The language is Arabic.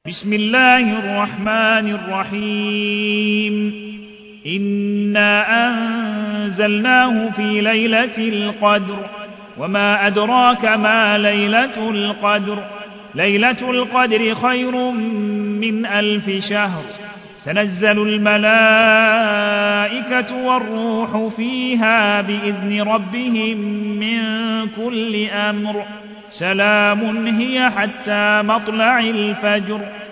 بسم الله الرحمن الرحيم إنا أنزلناه في ليلة القدر وما أدراك ما ليلة القدر ليلة القدر خير من 1000 شهر تنزل الملائكة والروح فيها بإذن ربهم من كل أمر سلام هي حتى مطلع الفجر